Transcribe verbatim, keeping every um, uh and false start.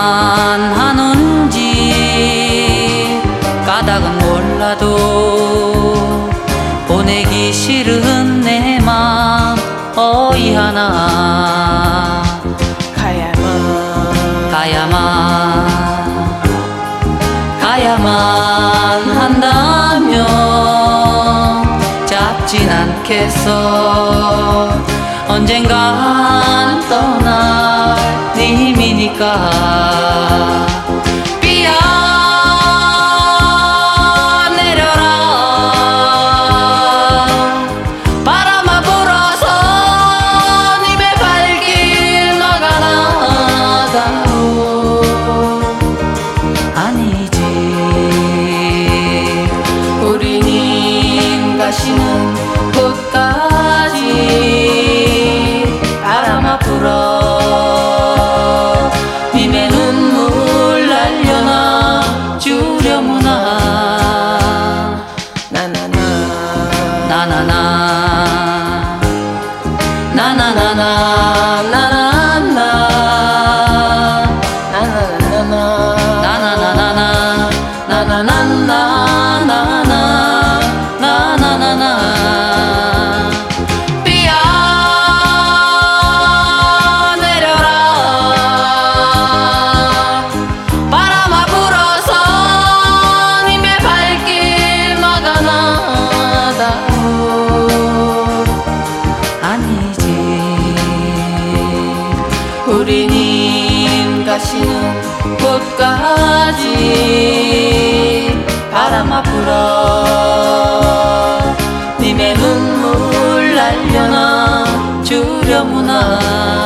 하는지 까닭은 몰라도 보내기 싫은 내 맘 어이하나 가야만 가야만 가야만 한다면 잡진 않겠어. 언젠간 떠날 님이니까. 삐야 내려라 바람아 불어서 님의 발길 막아나다오. 아니지 우리님 가시는 곳까지 바람아 불어 님의 눈물 날려나 주려무나. 나나나 나나나 나나나나 나나나 나나나나 나나나나나 나나나나나나 나나나나. 삐야 내려라 바람아 불어서 님의 발길 막아나다오. 아니지 우리님 가시는 곳까지 바람아 불어 님의 눈물 날려나 주려무나.